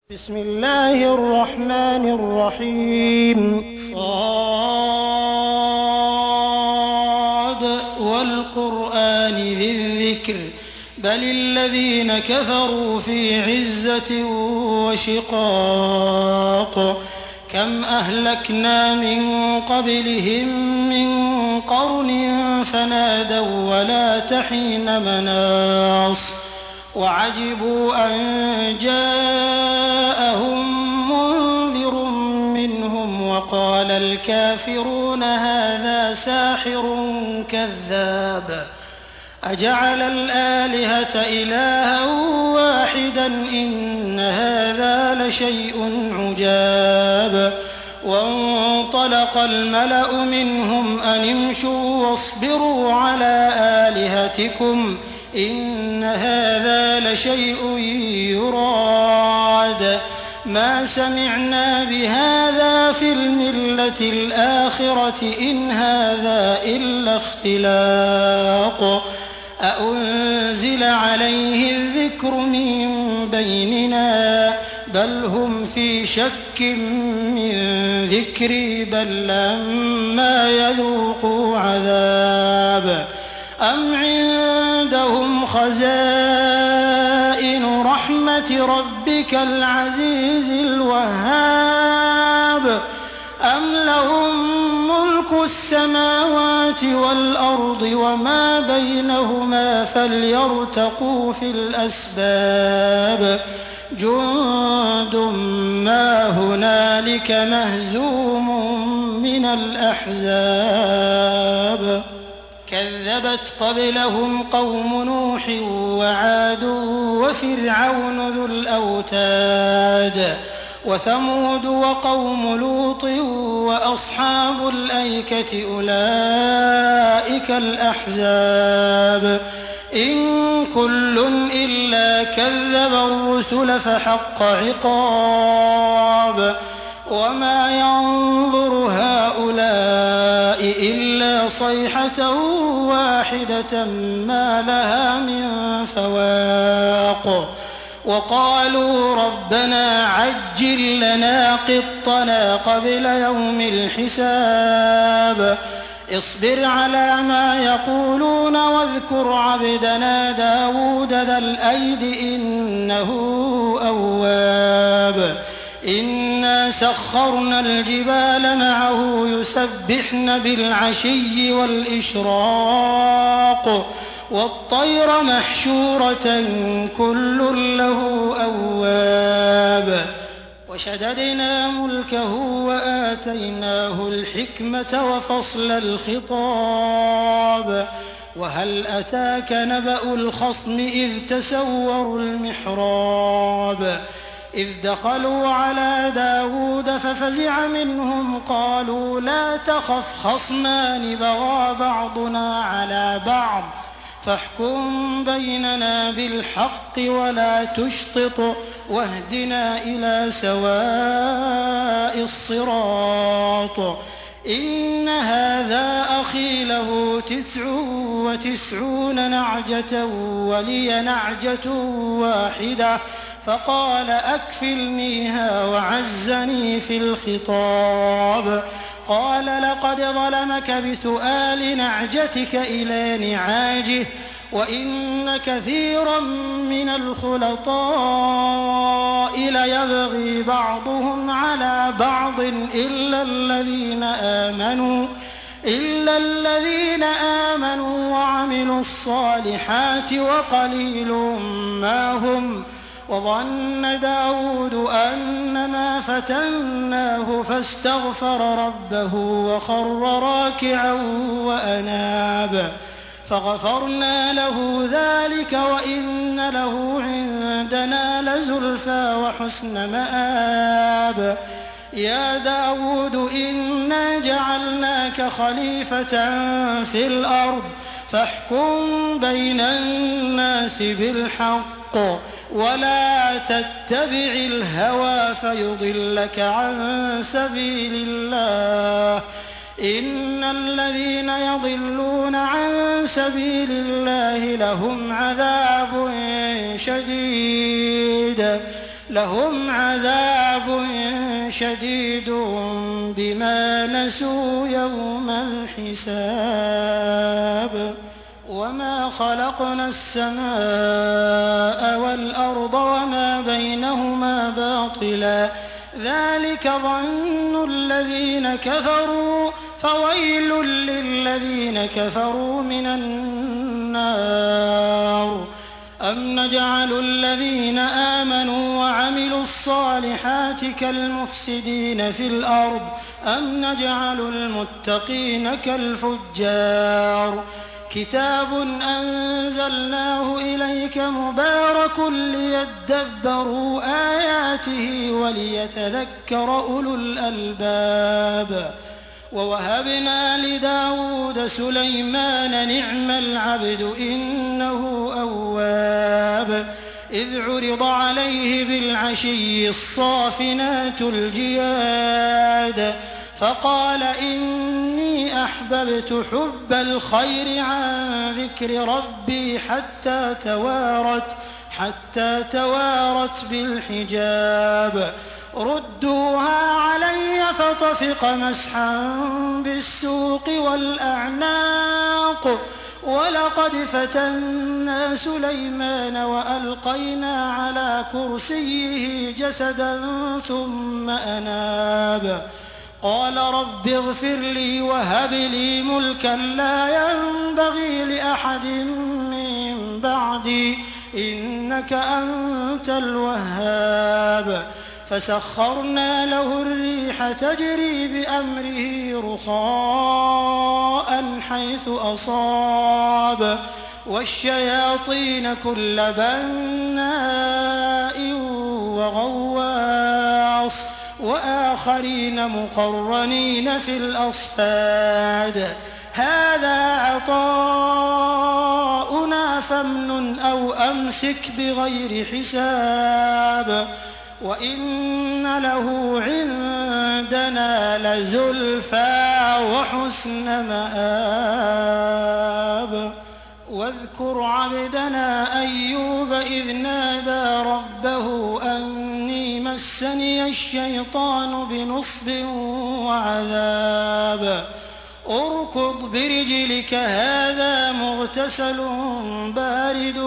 بسم الله الرحمن الرحيم صاد والقرآن ذي الذكر بل الذين كفروا في عزة وشقاق كم أهلكنا من قبلهم من قرن فنادوا ولا تحين مناص وعجبوا أن جاءهم منذر منهم وقال الكافرون هذا ساحر كذاب أجعل الآلهة إلها واحدا إن هذا لشيء عجاب وانطلق الملأ منهم أن امشوا واصبروا على آلهتكم إن هذا لشيء يراد ما سمعنا بهذا في الملة الآخرة إن هذا إلا اختلاق أأنزل عليه الذكر من بيننا بل هم في شك من ذكري بل لما يذوقوا عذاب أم عندهم خزائن رحمة ربك العزيز الوهاب أم لهم ملك السماوات والأرض وما بينهما فليرتقوا في الأسباب جند ما هنالك مهزوم من الأحزاب كذبت قبلهم قوم نوح وعاد وفرعون ذو الأوتاد وثمود وقوم لوط وأصحاب الأيكة أولئك الأحزاب إن كل إلا كذب الرسل فحق عقاب وما ينظر هؤلاء إلا صيحة واحدة ما لها من فواق وقالوا ربنا عجل لنا قطنا قبل يوم الحساب اصبر على ما يقولون واذكر عبدنا داود ذا الأيد إنه أواب إنا سخرنا الجبال معه يسبحن بالعشي والإشراق والطير محشورة كل له أواب وشددنا ملكه وآتيناه الحكمة وفصل الخطاب وهل أتاك نبأ الخصم إذ تسوروا المحراب إذ دخلوا على داود ففزع منهم قالوا لا تخف خصمان بغى بعضنا على بعض فاحكم بيننا بالحق ولا تشطط واهدنا إلى سواء الصراط إن هذا أخي له 99 نعجة ولي نعجة واحدة فقال أكفلنيها وعزني في الخطاب قال لقد ظلمك بسؤال نعجتك إلى نعاجه وإن كثيرا من الخلطاء ليبغي بعضهم على بعض إلا الذين آمنوا وعملوا الصالحات وقليل ما هم وظن داود أنما فتناه فاستغفر ربه وخر راكعا وأناب فغفرنا له ذلك وإن له عندنا لزلفى وحسن مآب يا داود إنا جعلناك خليفة في الأرض فاحكم بين الناس بالحق ولا تتبع الهوى فيضلك عن سبيل الله إن الذين يضلون عن سبيل الله لهم عذاب شديد لهم عذاب شديد بما نسوا يوم الحساب وما خلقنا السماء والأرض وما بينهما باطلا ذلك ظن الذين كفروا فويل للذين كفروا من النار أم نجعل الذين آمنوا وعملوا الصالحات كالمفسدين في الأرض أم نجعل المتقين كالفجار كتاب أنزلناه إليك مبارك ليدبروا آياته وليتذكر أولو الألباب ووهبنا لداود سليمان نعم العبد إنه أواب إذ عرض عليه بالعشي الصافنات الجياد فقال إني أحببت حب الخير عن ذكر ربي حتى توارت بالحجاب ردوها علي فطفق مسحا بالسوق والأعناق ولقد فتنا سليمان وألقينا على كرسيه جسدا ثم أناب قال رب اغفر لي وهب لي ملكا لا ينبغي لأحد من بعدي إنك أنت الوهاب فسخرنا له الريح تجري بأمره رخاء حيث أصاب والشياطين كل بناء وغواص وآخرين مقرنين في الأصفاد هذا عطاؤنا فامنن أو أمسك بغير حساب وإن له عندنا لزلفى وحسن مآب واذكر عبدنا أيوب إذ نادى ربه أني مسني الشيطان بنصب وعذاب اركض برجلك هذا مغتسل بارد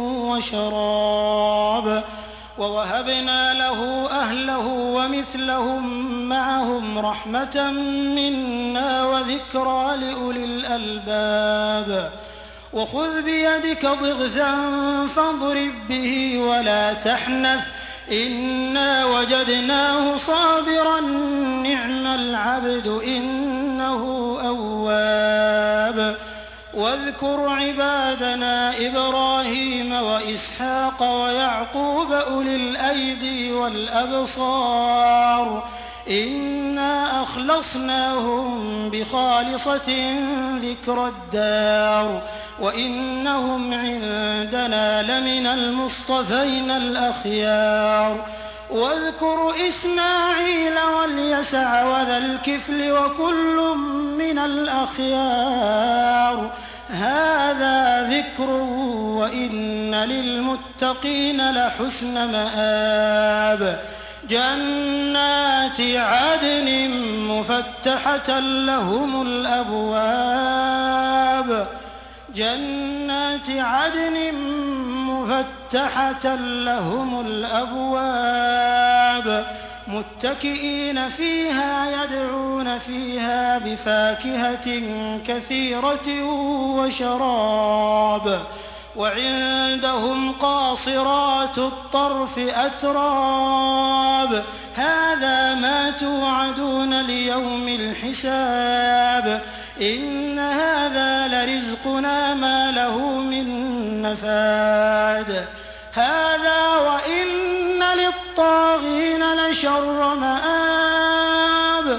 وشراب ووهبنا له أهله ومثلهم معهم رحمة منا وذكرى لأولي الألباب وخذ بيدك ضغثا فاضرب به ولا تحنث إنا وجدناه صابرا نعم العبد إنه أواب واذكر عبادنا إبراهيم وإسحاق ويعقوب أولي الأيدي والأبصار إنا أخلصناهم بخالصة ذكر الدار وإنهم عندنا لمن المصطفين الأخيار واذكر إسماعيل واليسع وذا الكفل وكل من الأخيار هذا ذكر وإن للمتقين لحسن مآب جنات عدن مفتحة لهم الأبواب جنات عدن مفتحة لهم الأبواب متكئين فيها يدعون فيها بفاكهة كثيرة وشراب وعندهم قاصرات الطرف أتراب هذا ما توعدون ليوم الحساب إن هذا لرزقنا ما له من نفاد هذا وإن للطاغين لشر مآب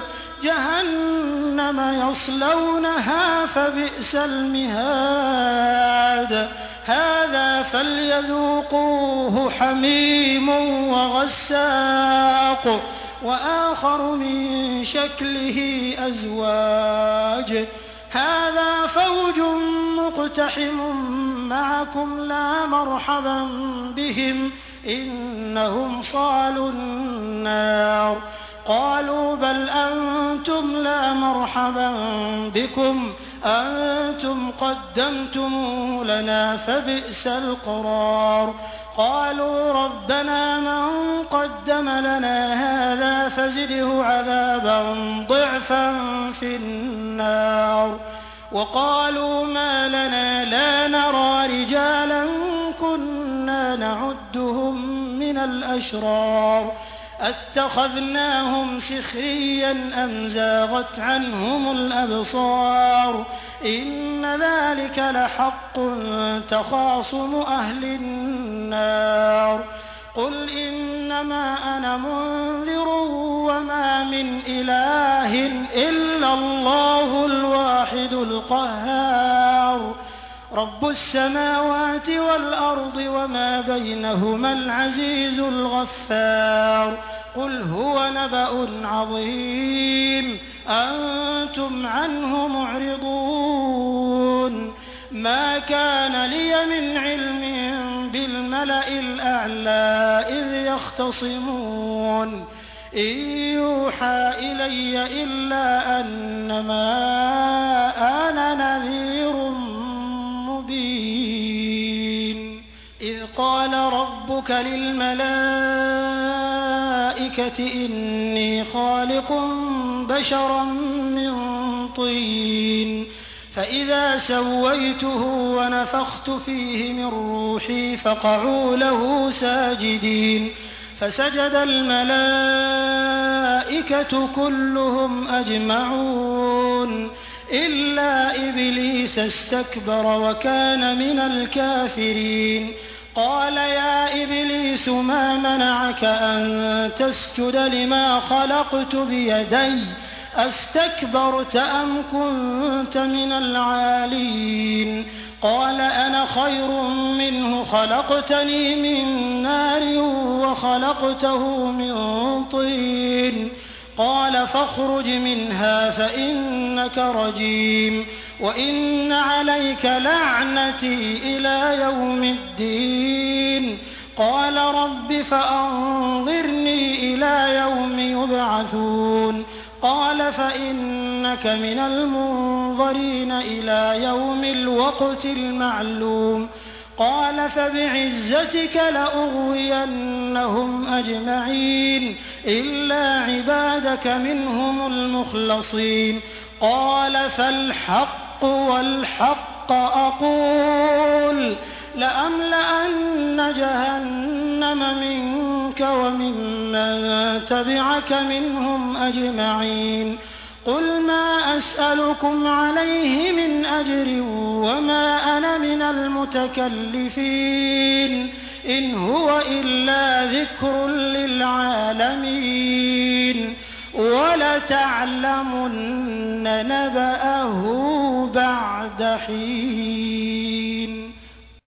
جهنم يصلونها فبئس المهاد هذا فليذوقوه حميم وغساق وآخر من شكله أزواج هذا فوج مقتحم معكم لا مرحبا بهم إنهم صالوا النار. قالوا بل أنتم لا مرحبا بكم أنتم قدمتموه لنا فبئس القرار. قالوا ربنا من قدم لنا هذا فزده عذابا ضعفا في النار. وقالوا ما لنا لا نرى رجالا كنا نعدهم من الأشرار أتخذناهم سخريا أم زاغت عنهم الأبصار إن ذلك لحق تخاصم أهل النار. قل إنما أنا منذر وما من إله إلا الله الواحد القهار رب السماوات والأرض وما بينهما العزيز الغفار. قل هو نبأ عظيم أنتم عنه معرضون. ما كان لي من علم بالملأ الأعلى إذ يختصمون إن يوحى إلي إلا أنما أنا نذير مبين. إذ قال ربك للملائكة إني خالق بشرا من طين فإذا سويته ونفخت فيه من روحي فقعوا له ساجدين فسجد الملائكة كلهم أجمعون إلا إبليس استكبر وكان من الكافرين. قال يا إبليس ما منعك أن تسجد لما خلقت بيدي أستكبرت أم كنت من العالين؟ قال أنا خير منه خلقتني من نار وخلقته من طين. قال فاخرج منها فإنك رجيم وإن عليك لعنتي إلى يوم الدين. قال رب فأنظرني إلى يوم يبعثون. قال فإنك من المنظرين إلى يوم الوقت المعلوم. قال فبعزتك لأغوينهم أجمعين إلا عبادك منهم المخلصين. قال فالحق والحق أقول لأملأن جهنم منك وممن تبعك منهم أجمعين. قل ما أسألكم عليه من أجر وما أنا من المتكلفين إن هو إلا ذكر للعالمين ولتعلمن نبأه بعد حين.